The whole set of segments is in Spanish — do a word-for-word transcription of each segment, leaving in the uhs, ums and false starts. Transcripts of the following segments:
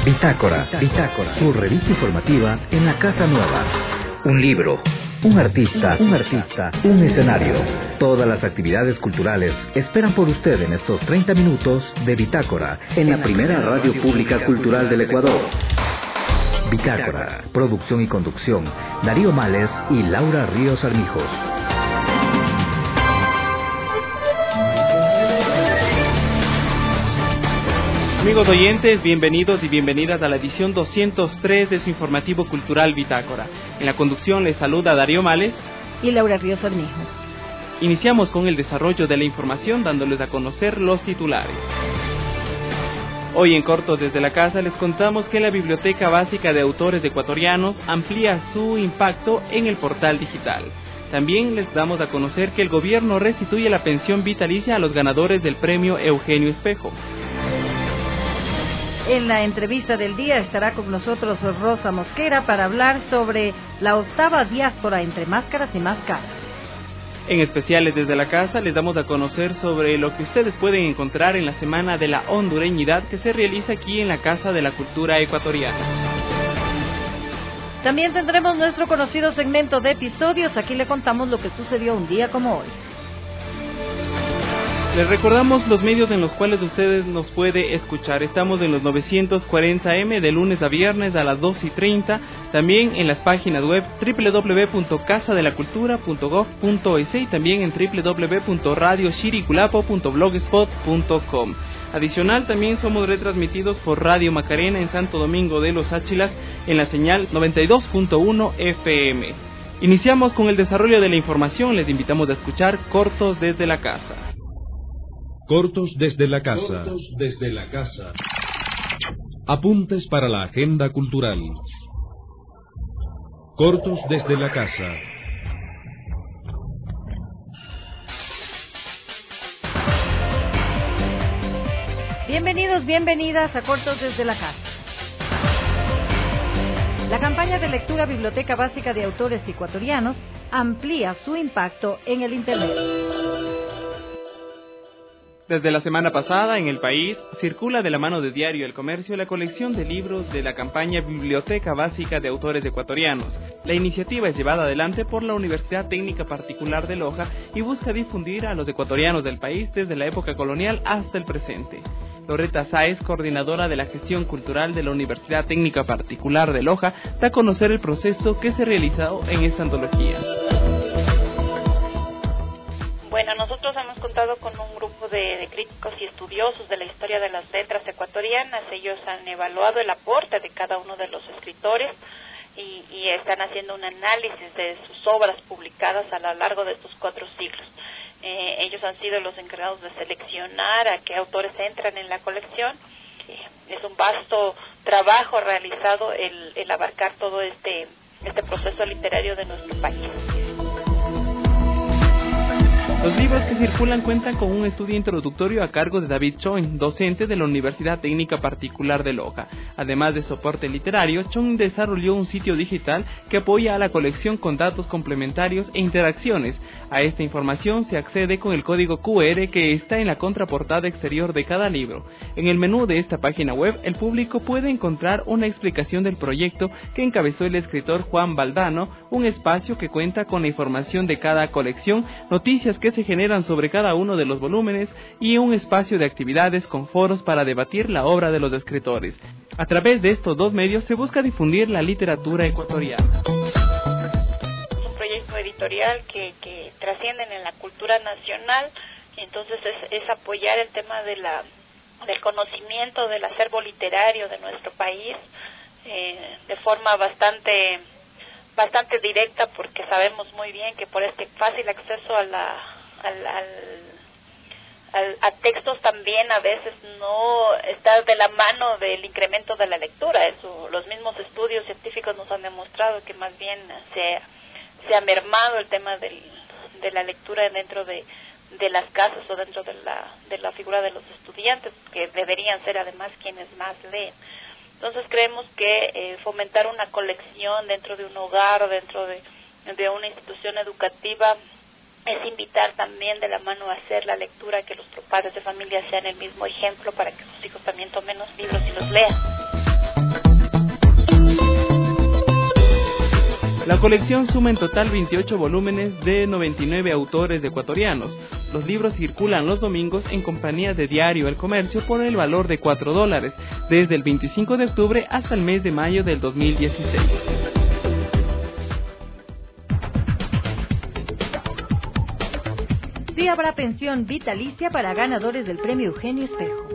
Bitácora, Bitácora, su revista informativa en la Casa Nueva. Un libro, un artista, un artista, un escenario. Todas las actividades culturales esperan por usted en estos treinta minutos de Bitácora, en la primera radio pública cultural del Ecuador. Bitácora, producción y conducción, Darío Males y Laura Ríos Armijos. Amigos oyentes, bienvenidos y bienvenidas a la edición doscientos tres de su informativo cultural Bitácora. En la conducción les saluda Darío Males y Laura Ríos Armijos. Iniciamos con el desarrollo de la información dándoles a conocer los titulares. Hoy en Cortos desde la Casa les contamos que la Biblioteca Básica de Autores Ecuatorianos amplía su impacto en el portal digital. También les damos a conocer que el gobierno restituye la pensión vitalicia a los ganadores del premio Eugenio Espejo. En la entrevista del día estará con nosotros Rosa Mosquera para hablar sobre la octava diáspora entre máscaras y máscaras. En especiales desde la casa les damos a conocer sobre lo que ustedes pueden encontrar en la Semana de la Hondureñidad que se realiza aquí en la Casa de la Cultura Ecuatoriana. También tendremos nuestro conocido segmento de episodios. Aquí le contamos lo que sucedió un día como hoy. Les recordamos los medios en los cuales ustedes nos puede escuchar. Estamos en los novecientos cuarenta eme de lunes a viernes a las dos y treinta. También en las páginas web doble u doble u doble u punto casa de la cultura punto gob punto es y también en doble u doble u doble u punto radio chiriculapo punto blogspot punto com. Adicional, también somos retransmitidos por Radio Macarena en Santo Domingo de los Áchilas en la señal noventa y dos punto uno efe eme. Iniciamos con el desarrollo de la información. Les invitamos a escuchar Cortos desde la Casa. Cortos desde la casa. Cortos desde la casa. Apuntes para la agenda cultural. Cortos desde la casa. Bienvenidos, bienvenidas a Cortos desde la casa. La campaña de lectura Biblioteca Básica de Autores Ecuatorianos amplía su impacto en el Internet. Desde la semana pasada, en el país, circula de la mano de Diario El Comercio la colección de libros de la campaña Biblioteca Básica de Autores Ecuatorianos. La iniciativa es llevada adelante por la Universidad Técnica Particular de Loja y busca difundir a los ecuatorianos del país desde la época colonial hasta el presente. Loreta Sáez, coordinadora de la gestión cultural de la Universidad Técnica Particular de Loja, da a conocer el proceso que se realizó en esta antología. Bueno, nosotros hemos contado con un grupo de, de críticos y estudiosos de la historia de las letras ecuatorianas. Ellos han evaluado el aporte de cada uno de los escritores y, y están haciendo un análisis de sus obras publicadas a lo largo de estos cuatro siglos. Eh, ellos han sido los encargados de seleccionar a qué autores entran en la colección. Eh, es un vasto trabajo realizado el, el abarcar todo este, este proceso literario de nuestro país. Los libros que circulan cuentan con un estudio introductorio a cargo de David Choin, docente de la Universidad Técnica Particular de Loja. Además de soporte literario, Choin desarrolló un sitio digital que apoya a la colección con datos complementarios e interacciones. A esta información se accede con el código cu erre que está en la contraportada exterior de cada libro. En el menú de esta página web, el público puede encontrar una explicación del proyecto que encabezó el escritor Juan Valdano, un espacio que cuenta con la información de cada colección, noticias que se generan sobre cada uno de los volúmenes y un espacio de actividades con foros para debatir la obra de los escritores. A través de estos dos medios se busca difundir la literatura ecuatoriana. Es un proyecto editorial que, que trasciende en la cultura nacional, entonces es, es apoyar el tema de la, del conocimiento del acervo literario de nuestro país eh, de forma bastante bastante directa, porque sabemos muy bien que por este fácil acceso a la Al, al, al, a textos también a veces no está de la mano del incremento de la lectura. Eso, los mismos estudios científicos nos han demostrado que más bien se, se ha mermado el tema del, de la lectura dentro de, de las casas o dentro de la, de la figura de los estudiantes, que deberían ser además quienes más leen. Entonces creemos que eh, fomentar una colección dentro de un hogar, dentro de, de una institución educativa, es invitar también de la mano a hacer la lectura, que los padres de familia sean el mismo ejemplo para que sus hijos también tomen los libros y los lean. La colección suma en total veintiocho volúmenes de noventa y nueve autores ecuatorianos. Los libros circulan los domingos en compañía de Diario El Comercio por el valor de cuatro dólares, desde el veinticinco de octubre hasta el mes de mayo del dos mil dieciséis. Sí habrá pensión vitalicia para ganadores del premio Eugenio Espejo.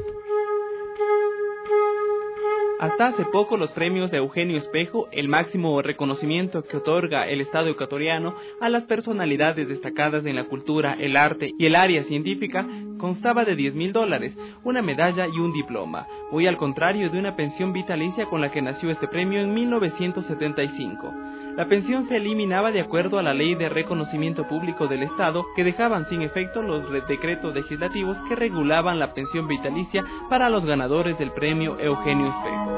Hasta hace poco los premios Eugenio Espejo, el máximo reconocimiento que otorga el Estado ecuatoriano a las personalidades destacadas en la cultura, el arte y el área científica, constaba de diez mil dólares, una medalla y un diploma, muy al contrario de una pensión vitalicia con la que nació este premio en mil novecientos setenta y cinco. La pensión se eliminaba de acuerdo a la Ley de Reconocimiento Público del Estado, que dejaban sin efecto los decretos legislativos que regulaban la pensión vitalicia para los ganadores del premio Eugenio Espejo.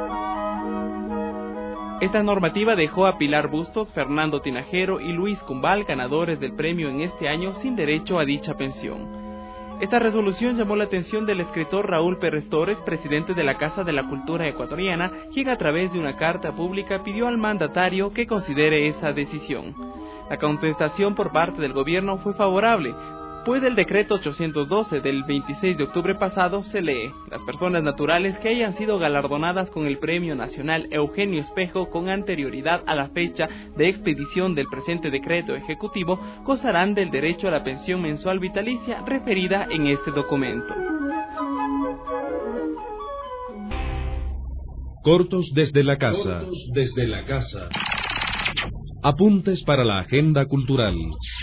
Esta normativa dejó a Pilar Bustos, Fernando Tinajero y Luis Cumbal, ganadores del premio en este año, sin derecho a dicha pensión. Esta resolución llamó la atención del escritor Raúl Pérez Torres, presidente de la Casa de la Cultura Ecuatoriana, quien a través de una carta pública pidió al mandatario que considere esa decisión. La contestación por parte del gobierno fue favorable, pues del decreto ochocientos doce del veintiséis de octubre pasado se lee: las personas naturales que hayan sido galardonadas con el Premio Nacional Eugenio Espejo con anterioridad a la fecha de expedición del presente decreto ejecutivo gozarán del derecho a la pensión mensual vitalicia referida en este documento. Cortos desde la casa. Cortos desde la casa. Apuntes para la agenda cultural.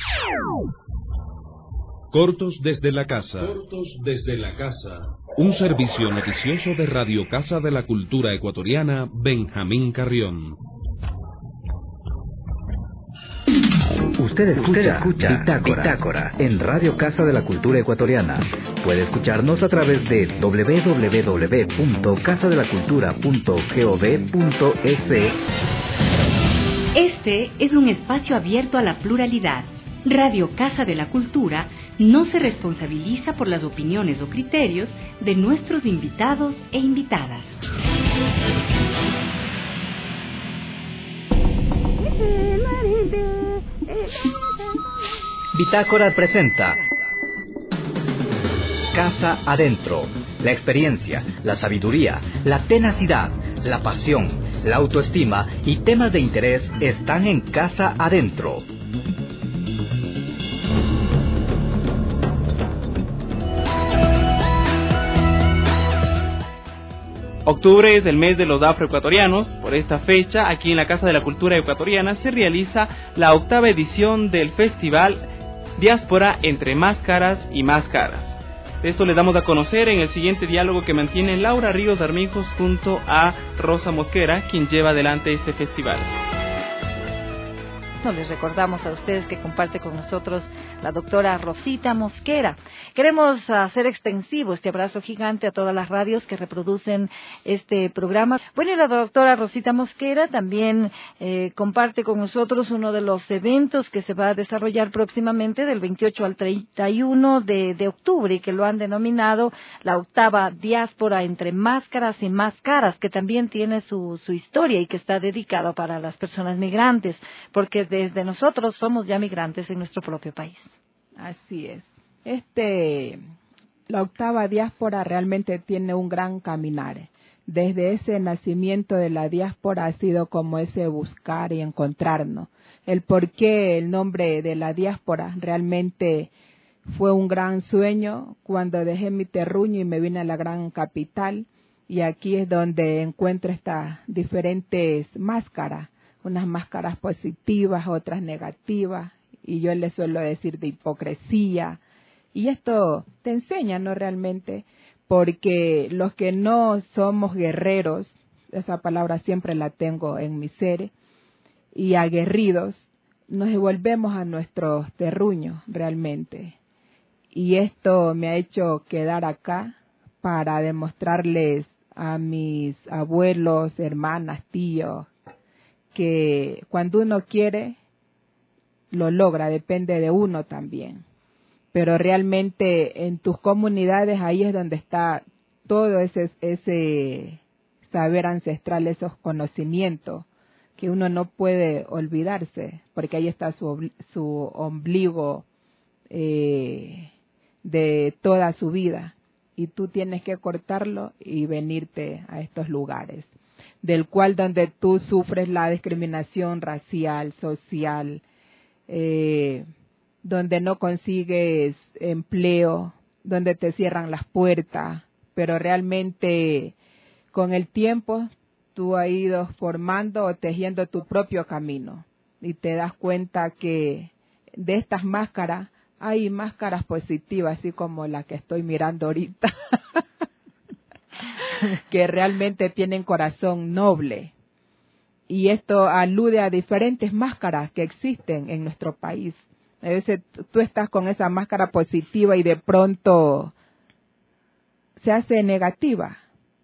Cortos desde la casa. Cortos desde la casa. Un servicio noticioso de Radio Casa de la Cultura Ecuatoriana, Benjamín Carrión. Usted escucha, Usted escucha Bitácora, Bitácora en Radio Casa de la Cultura Ecuatoriana. Puede escucharnos a través de doble u doble u doble u punto casa de la cultura punto gov punto es. Este es un espacio abierto a la pluralidad. Radio Casa de la Cultura no se responsabiliza por las opiniones o criterios de nuestros invitados e invitadas. Bitácora presenta Casa Adentro. La experiencia, la sabiduría, la tenacidad, la pasión, la autoestima y temas de interés están en Casa Adentro. Octubre es el mes de los afroecuatorianos. Por esta fecha, aquí en la Casa de la Cultura Ecuatoriana se realiza la octava edición del festival Diáspora entre Máscaras y Máscaras. Eso les damos a conocer en el siguiente diálogo que mantienen Laura Ríos Armijos junto a Rosa Mosquera, quien lleva adelante este festival. No, les recordamos a ustedes que comparte con nosotros la doctora Rosita Mosquera. Queremos hacer extensivo este abrazo gigante a todas las radios que reproducen este programa. Bueno, y la doctora Rosita Mosquera también eh, comparte con nosotros uno de los eventos que se va a desarrollar próximamente del veintiocho al treinta y uno de, de octubre, y que lo han denominado la octava diáspora entre máscaras y máscaras, que también tiene su, su historia y que está dedicado para las personas migrantes, porque desde nosotros somos ya migrantes en nuestro propio país. Así es. Este, la octava diáspora realmente tiene un gran caminar. Desde ese nacimiento de la diáspora ha sido como ese buscar y encontrarnos. El por qué el nombre de la diáspora realmente fue un gran sueño cuando dejé mi terruño y me vine a la gran capital. Y aquí es donde encuentro estas diferentes máscaras. Unas máscaras positivas, otras negativas, y yo les suelo decir de hipocresía. Y esto te enseña, ¿no? Realmente, porque los que no somos guerreros, esa palabra siempre la tengo en mi ser, y aguerridos, nos devolvemos a nuestros terruños, realmente. Y esto me ha hecho quedar acá para demostrarles a mis abuelos, hermanas, tíos, que cuando uno quiere, lo logra, depende de uno también. Pero realmente en tus comunidades ahí es donde está todo ese, ese saber ancestral, esos conocimientos que uno no puede olvidarse, porque ahí está su, su ombligo eh, de toda su vida, y tú tienes que cortarlo y venirte a estos lugares, del cual donde tú sufres la discriminación racial, social, eh, donde no consigues empleo, donde te cierran las puertas, pero realmente con el tiempo tú has ido formando o tejiendo tu propio camino y te das cuenta que de estas máscaras hay máscaras positivas, así como la que estoy mirando ahorita, que realmente tienen corazón noble. Y esto alude a diferentes máscaras que existen en nuestro país. A veces tú estás con esa máscara positiva y de pronto se hace negativa,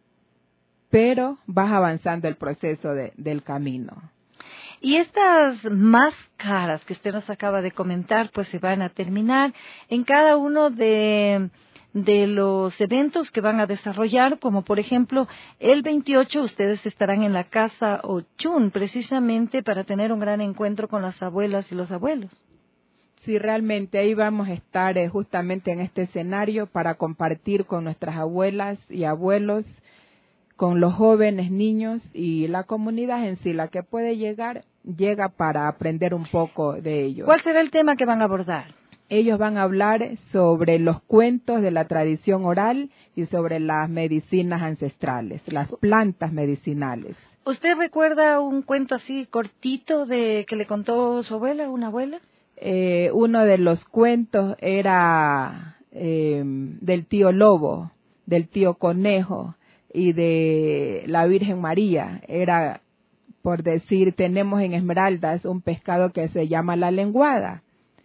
pero vas avanzando el proceso de, del camino. Y estas máscaras que usted nos acaba de comentar, pues se van a terminar en cada uno de, de los eventos que van a desarrollar, como por ejemplo el veintiocho ustedes estarán en la Casa Ochun, precisamente para tener un gran encuentro con las abuelas y los abuelos. Sí, realmente ahí vamos a estar eh, justamente en este escenario para compartir con nuestras abuelas y abuelos, con los jóvenes, niños y la comunidad en sí, la que puede llegar, llega para aprender un poco de ellos. ¿Cuál será el tema que van a abordar? Ellos van a hablar sobre los cuentos de la tradición oral y sobre las medicinas ancestrales, las plantas medicinales. ¿Usted recuerda un cuento así cortito de que le contó su abuela, una abuela? Eh, uno de los cuentos era eh, del tío Lobo, del tío Conejo y de la Virgen María. Era, por decir, tenemos en Esmeraldas un pescado que se llama la lenguada.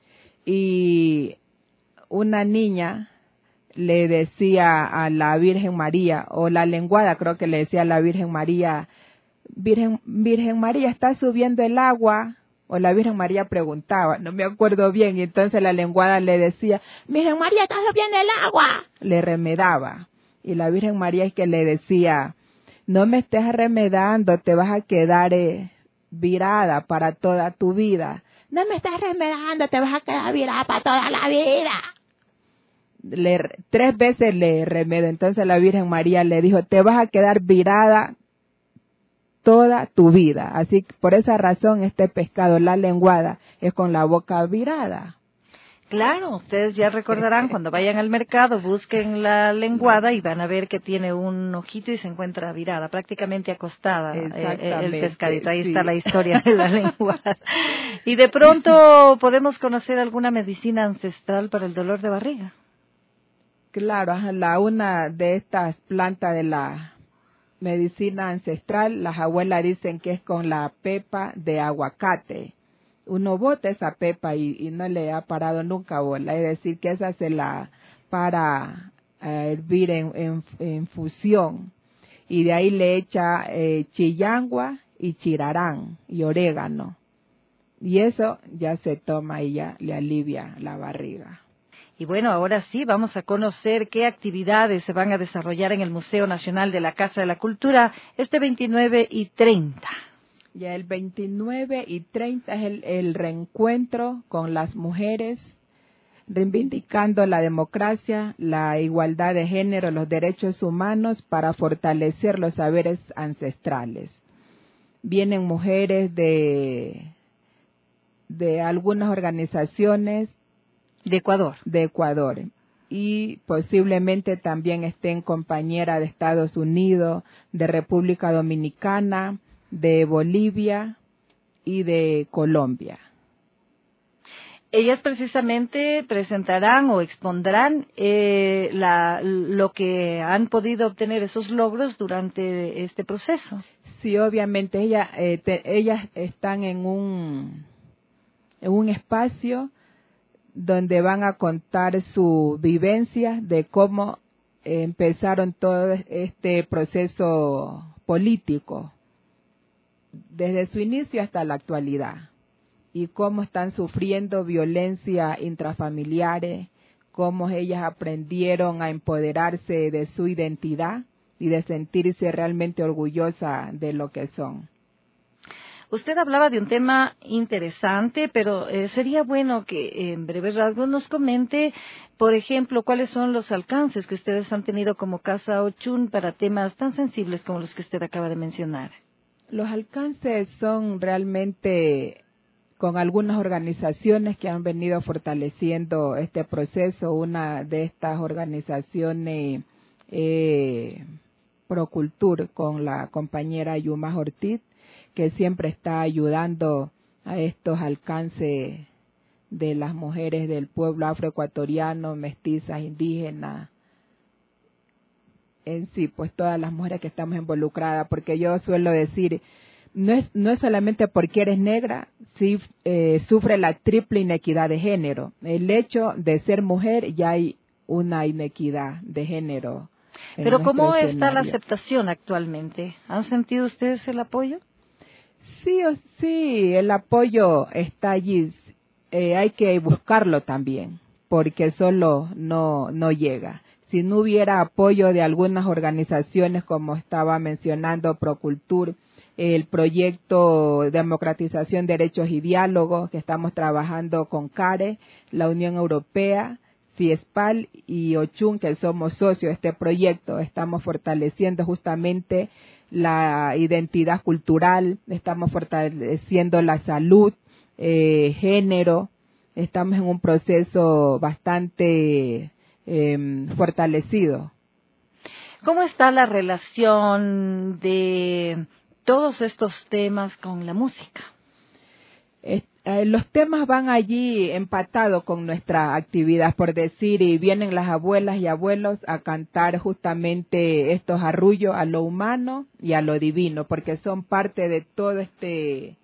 Y una niña le decía a la Virgen María, o la lenguada creo que le decía a la Virgen María, Virgen, Virgen María, ¿está subiendo el agua? O la Virgen María preguntaba, no me acuerdo bien, y entonces la lenguada le decía, Virgen María, ¿está subiendo el agua? Le remedaba. Y la Virgen María es que le decía, no me estés remedando, te vas a quedar eh, virada para toda tu vida. No me estés remedando, te vas a quedar virada para toda la vida. Le, tres veces le remedó, entonces la Virgen María le dijo, te vas a quedar virada toda tu vida. Así que por esa razón este pescado, la lenguada, es con la boca virada. Claro, ustedes ya recordarán cuando vayan al mercado, busquen la lenguada y van a ver que tiene un ojito y se encuentra virada, prácticamente acostada eh, el pescadito. Ahí sí está la historia de la lenguada. Y de pronto podemos conocer alguna medicina ancestral para el dolor de barriga. Claro, la una de estas plantas de la medicina ancestral, las abuelas dicen que es con la pepa de aguacate. Uno bota esa pepa y, y no le ha parado nunca bola, es decir, que esa se la para a hervir en, en, en fusión, y de ahí le echa eh, chillangua y chirarán y orégano, y eso ya se toma y ya le alivia la barriga. Y bueno, ahora sí vamos a conocer qué actividades se van a desarrollar en el Museo Nacional de la Casa de la Cultura este veintinueve y treinta. Ya el veintinueve y treinta es el, el reencuentro con las mujeres, reivindicando la democracia, la igualdad de género, los derechos humanos para fortalecer los saberes ancestrales. Vienen mujeres de, de algunas organizaciones de Ecuador. de Ecuador y posiblemente también estén compañeras de Estados Unidos, de República Dominicana, de Bolivia y de Colombia. Ellas precisamente presentarán o expondrán eh, la, lo que han podido obtener esos logros durante este proceso. Sí, obviamente ella, eh, te, ellas están en un, en un espacio donde van a contar su vivencia de cómo eh, empezaron todo este proceso político, desde su inicio hasta la actualidad, y cómo están sufriendo violencia intrafamiliares, cómo ellas aprendieron a empoderarse de su identidad y de sentirse realmente orgullosas de lo que son. Usted hablaba de un tema interesante, pero eh, sería bueno que en breve rasgos nos comente, por ejemplo, cuáles son los alcances que ustedes han tenido como Casa Ochun para temas tan sensibles como los que usted acaba de mencionar. Los alcances son realmente con algunas organizaciones que han venido fortaleciendo este proceso. Una de estas organizaciones, eh, Procultur, con la compañera Yuma Ortiz, que siempre está ayudando a estos alcances de las mujeres del pueblo afroecuatoriano, mestizas, indígenas, en sí, pues todas las mujeres que estamos involucradas, porque yo suelo decir, no es no es solamente porque eres negra, sí eh, sufre la triple inequidad de género. El hecho de ser mujer ya hay una inequidad de género. Pero ¿cómo está la aceptación actualmente? ¿Han sentido ustedes el apoyo? Sí, o sí, el apoyo está allí. Eh, hay que buscarlo también, porque solo no no llega. Si no hubiera apoyo de algunas organizaciones, como estaba mencionando Procultur, el proyecto Democratización, Derechos y Diálogo, que estamos trabajando con CARE, la Unión Europea, CIESPAL y Ochun, que somos socios de este proyecto, estamos fortaleciendo justamente la identidad cultural, estamos fortaleciendo la salud, eh, género, estamos en un proceso bastante eh, fortalecido. ¿Cómo está la relación de todos estos temas con la música? Eh, eh, los temas van allí empatados con nuestra actividad, por decir, y vienen las abuelas y abuelos a cantar justamente estos arrullos a lo humano y a lo divino, porque son parte de todo este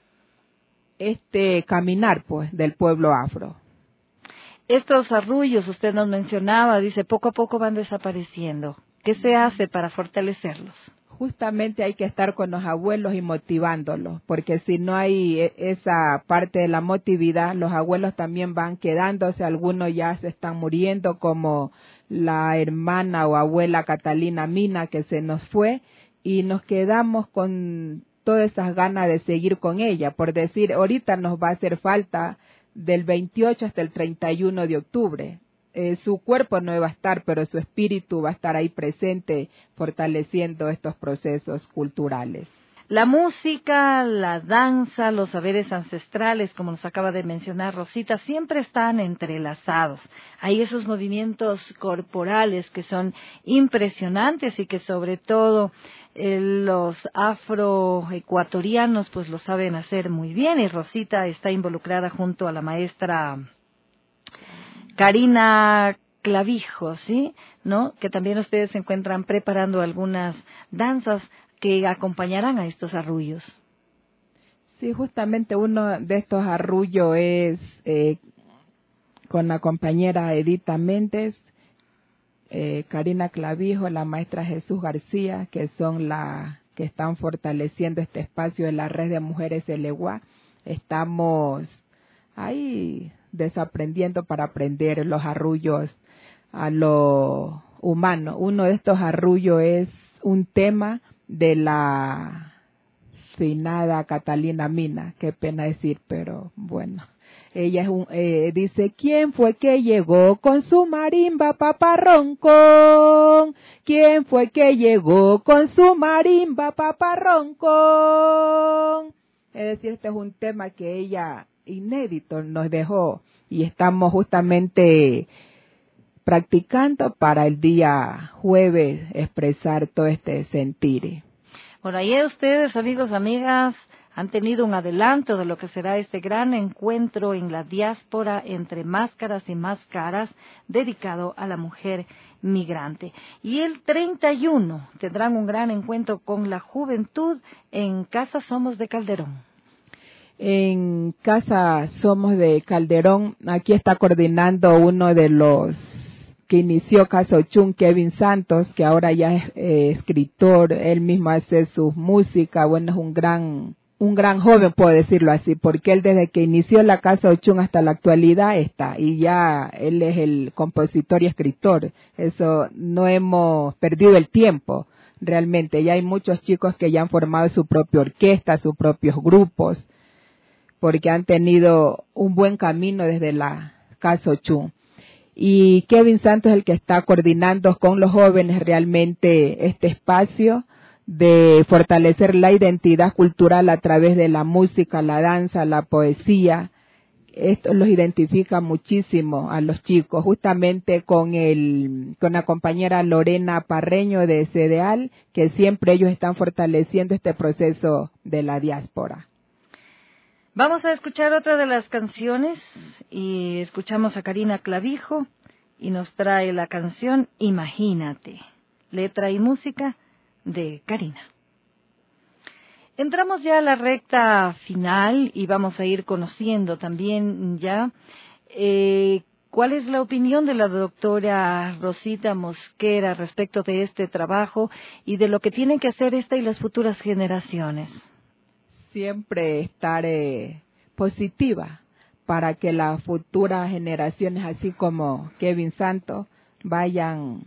este caminar, pues, del pueblo afro. Estos arrullos, usted nos mencionaba, dice, poco a poco van desapareciendo. ¿Qué se hace para fortalecerlos? Justamente hay que estar con los abuelos y motivándolos, porque si no hay esa parte de la motividad, los abuelos también van quedándose, algunos ya se están muriendo, como la hermana o abuela Catalina Mina, que se nos fue, y nos quedamos con todas esas ganas de seguir con ella. Por decir, ahorita nos va a hacer falta del veintiocho hasta el treinta y uno de octubre. Eh, su cuerpo no va a estar, pero su espíritu va a estar ahí presente, fortaleciendo estos procesos culturales. La música, la danza, los saberes ancestrales, como nos acaba de mencionar Rosita, siempre están entrelazados. Hay esos movimientos corporales que son impresionantes y que sobre todo eh, los afroecuatorianos pues lo saben hacer muy bien, y Rosita está involucrada junto a la maestra Karina Clavijo, ¿sí? ¿No? Que también ustedes se encuentran preparando algunas danzas que acompañarán a estos arrullos. Sí, justamente uno de estos arrullos es eh, con la compañera Edita Méndez, eh, Karina Clavijo, la maestra Jesús García, que son las que están fortaleciendo este espacio de la red de mujeres de Leguá. Estamos ahí desaprendiendo para aprender los arrullos a lo humano. Uno de estos arrullos es un tema de la finada Catalina Mina, qué pena decir, pero bueno, ella es un, eh, dice, ¿quién fue que llegó con su marimba paparroncón? ¿Quién fue que llegó con su marimba paparroncón? Es decir, este es un tema que ella inédito nos dejó y estamos justamente practicando para el día jueves expresar todo este sentir. Bueno, ahí ustedes, amigos, amigas, han tenido un adelanto de lo que será este gran encuentro en la diáspora entre máscaras y máscaras dedicado a la mujer migrante. Y el treinta y uno tendrán un gran encuentro con la juventud en Casa Somos de Calderón. En Casa Somos de Calderón, aquí está coordinando uno de los que inició Casa Ochun, Kevin Santos, que ahora ya es eh, escritor, él mismo hace sus música, bueno, es un gran un gran joven, puedo decirlo así, porque él desde que inició la Casa Ochun hasta la actualidad está, y ya él es el compositor y escritor, eso no hemos perdido el tiempo, realmente. Ya hay muchos chicos que ya han formado su propia orquesta, sus propios grupos, porque han tenido un buen camino desde la Casa Ochun. Y Kevin Santos es el que está coordinando con los jóvenes realmente este espacio de fortalecer la identidad cultural a través de la música, la danza, la poesía. Esto los identifica muchísimo a los chicos, justamente con el con la compañera Lorena Parreño de CEDEAL, que siempre ellos están fortaleciendo este proceso de la diáspora. Vamos a escuchar otra de las canciones y escuchamos a Karina Clavijo y nos trae la canción Imagínate, letra y música de Karina. Entramos ya a la recta final y vamos a ir conociendo también ya eh, cuál es la opinión de la doctora Rosita Mosquera respecto de este trabajo y de lo que tienen que hacer esta y las futuras generaciones. Siempre estar eh, positiva para que las futuras generaciones, así como Kevin Santos, vayan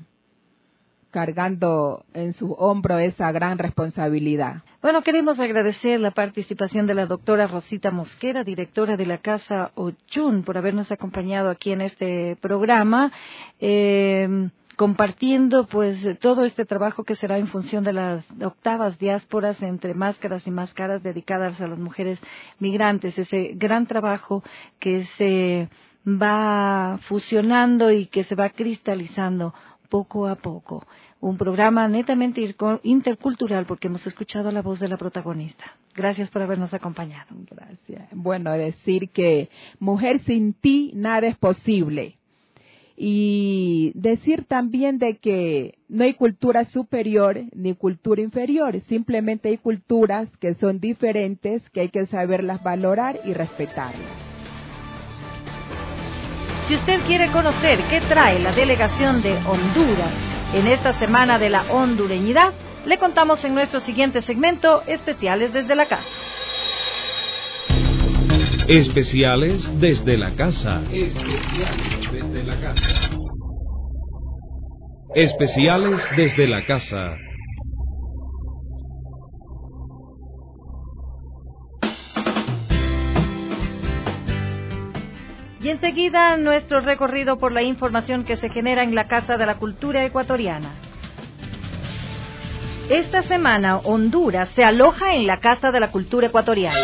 cargando en su hombro esa gran responsabilidad. Bueno, queremos agradecer la participación de la doctora Rosita Mosquera, directora de la Casa Ochun, por habernos acompañado aquí en este programa, eh, compartiendo pues todo este trabajo que será en función de las octavas diásporas entre máscaras y máscaras dedicadas a las mujeres migrantes, ese gran trabajo que se va fusionando y que se va cristalizando poco a poco. Un programa netamente intercultural porque hemos escuchado la voz de la protagonista. Gracias por habernos acompañado. Gracias. Bueno, decir que mujer sin ti nada es posible. Y decir también de que no hay cultura superior ni cultura inferior, simplemente hay culturas que son diferentes, que hay que saberlas valorar y respetarlas. Si usted quiere conocer qué trae la delegación de Honduras en esta semana de la hondureñidad, le contamos en nuestro siguiente segmento, Especiales desde la Casa. Especiales desde la Casa. Especiales desde la Casa. Especiales desde la Casa. Y enseguida nuestro recorrido por la información que se genera en la Casa de la Cultura Ecuatoriana. Esta semana Honduras se aloja en la Casa de la Cultura Ecuatoriana.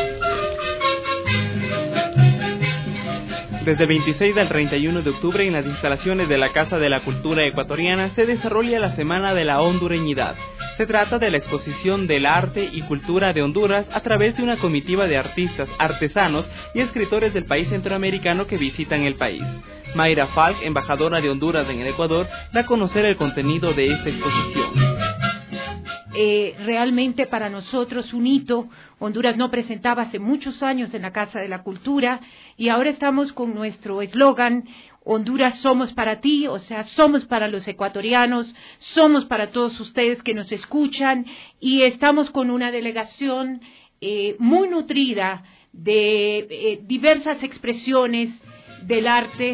Desde el veintiséis al treinta y uno de octubre en las instalaciones de la Casa de la Cultura Ecuatoriana se desarrolla la Semana de la Hondureñidad. Se trata de la exposición del arte y cultura de Honduras a través de una comitiva de artistas, artesanos y escritores del país centroamericano que visitan el país. Mayra Falk, embajadora de Honduras en el Ecuador, da a conocer el contenido de esta exposición. Eh, realmente para nosotros un hito. Honduras no presentaba hace muchos años en la Casa de la Cultura y ahora estamos con nuestro eslogan Honduras somos para ti, o sea, somos para los ecuatorianos, somos para todos ustedes que nos escuchan y estamos con una delegación eh, muy nutrida de eh, diversas expresiones del arte.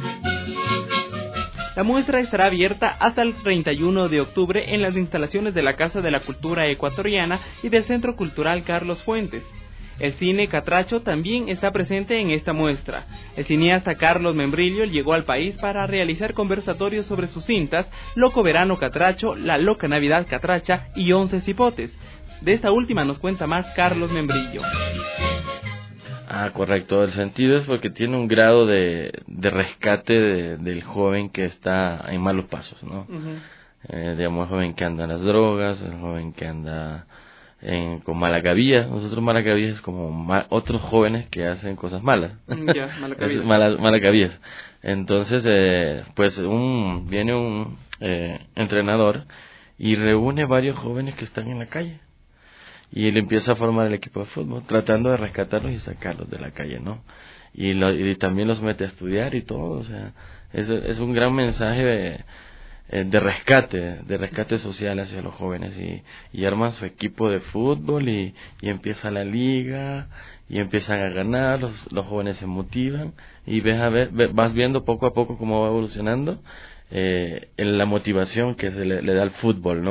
La muestra estará abierta hasta el treinta y uno de octubre en las instalaciones de la Casa de la Cultura Ecuatoriana y del Centro Cultural Carlos Fuentes. El cine Catracho también está presente en esta muestra. El cineasta Carlos Membrillo llegó al país para realizar conversatorios sobre sus cintas Loco Verano Catracho, La Loca Navidad Catracha y Once Cipotes. De esta última nos cuenta más Carlos Membrillo. Ah, correcto. El sentido es porque tiene un grado de, de rescate de, del joven que está en malos pasos, ¿no? Uh-huh. Eh, digamos, el joven que anda en las drogas, el joven que anda en, con malacabía. Nosotros malacabías es como mal, otros jóvenes que hacen cosas malas. Ya, yeah, malacabías. Mala, malacabías. Entonces, eh, pues un viene un eh, entrenador y reúne varios jóvenes que están en la calle. Y él empieza a formar el equipo de fútbol, tratando de rescatarlos y sacarlos de la calle, ¿no? Y, lo, y también los mete a estudiar y todo, o sea, es, es un gran mensaje de, de rescate, de rescate social hacia los jóvenes. Y, y arman su equipo de fútbol y, y empieza la liga, y empiezan a ganar, los, los jóvenes se motivan, y ves a ver, vas viendo poco a poco cómo va evolucionando eh, en la motivación que se le, le da al fútbol, ¿no?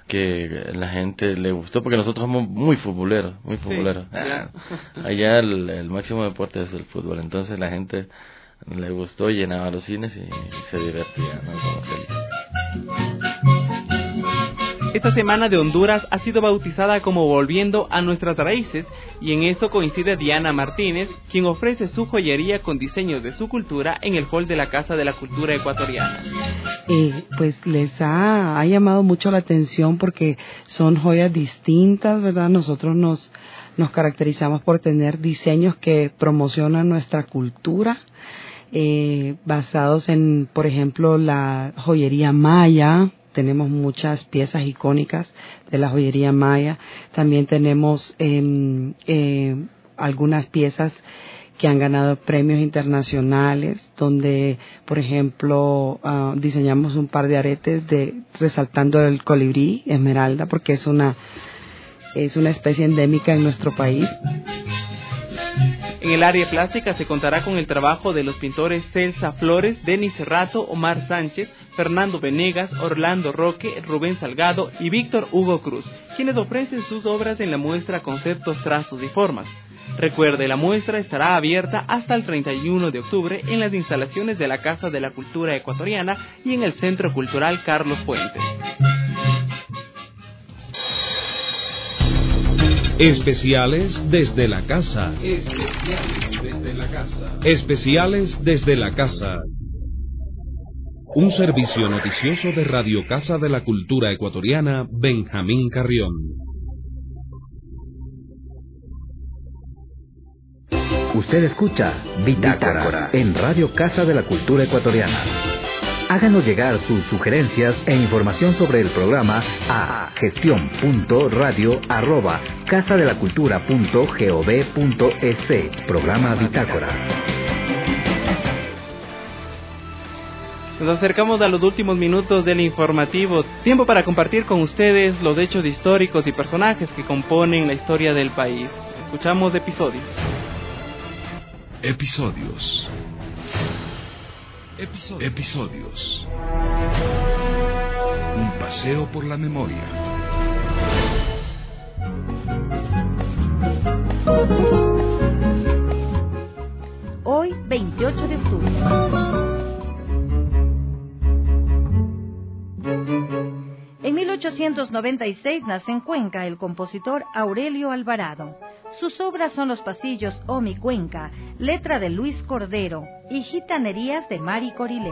que la gente le gustó, porque nosotros somos muy futboleros, muy futboleros. Sí, ah, allá el, el máximo deporte es el fútbol, entonces la gente le gustó, llenaba los cines y, y se divertía, ¿no? Como feliz. Esta Semana de Honduras ha sido bautizada como Volviendo a Nuestras Raíces, y en eso coincide Diana Martínez, quien ofrece su joyería con diseños de su cultura en el hall de la Casa de la Cultura Ecuatoriana. Eh, pues les ha, ha llamado mucho la atención porque son joyas distintas, ¿verdad? Nosotros nos, nos caracterizamos por tener diseños que promocionan nuestra cultura, eh, basados en, por ejemplo, la joyería maya. Tenemos muchas piezas icónicas de la joyería maya. También tenemos eh, eh, algunas piezas que han ganado premios internacionales, donde, por ejemplo, uh, diseñamos un par de aretes de resaltando el colibrí esmeralda, porque es una es una especie endémica en nuestro país. En el área plástica se contará con el trabajo de los pintores Celsa Flores, Denis Cerrato, Omar Sánchez, Fernando Venegas, Orlando Roque, Rubén Salgado y Víctor Hugo Cruz, quienes ofrecen sus obras en la muestra Conceptos, Trazos y Formas. Recuerde, la muestra estará abierta hasta el treinta y uno de octubre en las instalaciones de la Casa de la Cultura Ecuatoriana y en el Centro Cultural Carlos Fuentes. Especiales desde la casa. Especiales desde la casa. Especiales desde la casa. Un servicio noticioso de Radio Casa de la Cultura Ecuatoriana, Benjamín Carrión. Usted escucha Bitácora, Bitácora en Radio Casa de la Cultura Ecuatoriana. Háganos llegar sus sugerencias e información sobre el programa a gestión punto radio arroba casa de la cultura punto gov punto es. Programa Bitácora. Nos acercamos a los últimos minutos del informativo. Tiempo para compartir con ustedes los hechos históricos y personajes que componen la historia del país. Escuchamos episodios. Episodios. Episodios. Episodios. Un paseo por la memoria. Hoy, veintiocho de octubre. En mil ochocientos noventa y seis nace en Cuenca el compositor Aurelio Alvarado. Sus obras son Los Pasillos o Mi Cuenca, letra de Luis Cordero, y Gitanerías de Mari Corilé.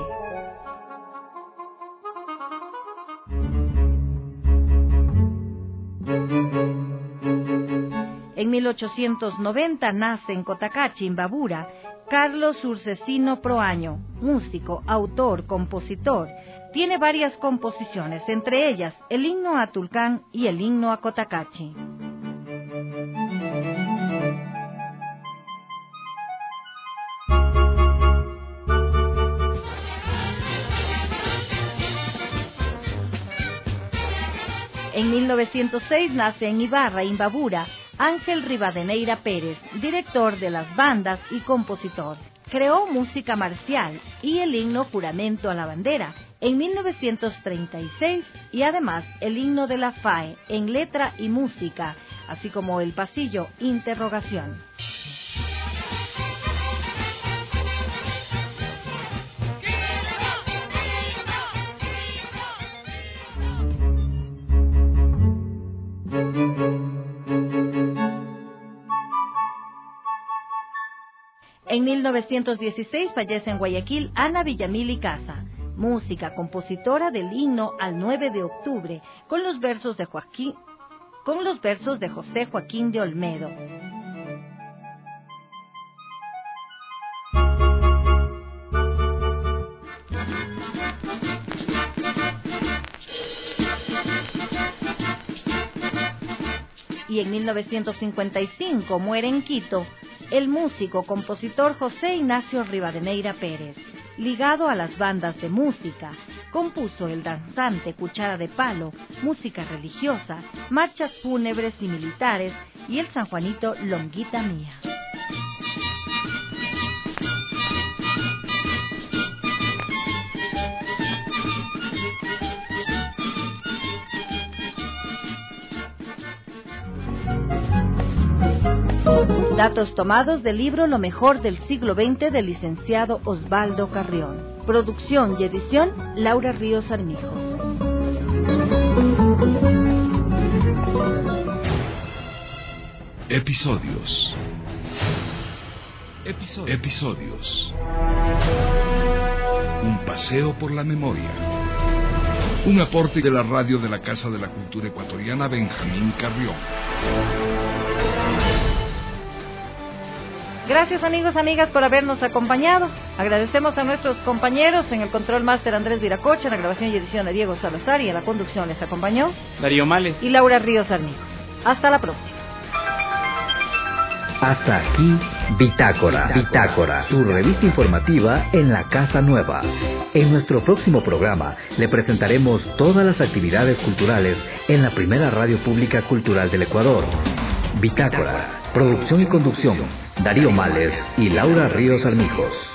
En mil ochocientos noventa nace en Cotacachi, Imbabura, Carlos Urcesino Proaño, músico, autor, compositor. Tiene varias composiciones, entre ellas el himno a Tulcán y el himno a Cotacachi. En mil novecientos seis nace en Ibarra, Imbabura, Ángel Rivadeneira Pérez, director de las bandas y compositor. Creó música marcial y el himno Juramento a la Bandera en mil novecientos treinta y seis y además el himno de la F A E en letra y música, así como el pasillo Interrogación. En mil novecientos dieciséis fallece en Guayaquil Ana Villamil y Casa, música, compositora del himno al nueve de octubre, con los versos de Joaquín, con los versos de José Joaquín de Olmedo. Y en mil novecientos cincuenta y cinco muere en Quito el músico, compositor José Ignacio Rivadeneira Pérez. Ligado a las bandas de música, compuso el danzante Cuchara de Palo, música religiosa, marchas fúnebres y militares y el San Juanito Longuita Mía. Datos tomados del libro Lo mejor del siglo veinte del licenciado Osvaldo Carrión. Producción y edición, Laura Ríos Armijos. Episodios. Episodios. Episodios. Un paseo por la memoria. Un aporte de la radio de la Casa de la Cultura Ecuatoriana Benjamín Carrión. Gracias amigos, amigas por habernos acompañado. Agradecemos a nuestros compañeros en el Control Máster Andrés Viracocha, en la grabación y edición de Diego Salazar, y en la conducción les acompañó Darío Males y Laura Ríos Armijos. Hasta la próxima. Hasta aquí Bitácora, Bitácora, su revista informativa en la Casa Nueva. En nuestro próximo programa le presentaremos todas las actividades culturales en la primera radio pública cultural del Ecuador. Bitácora, producción y conducción, Darío Males y Laura Ríos Armijos.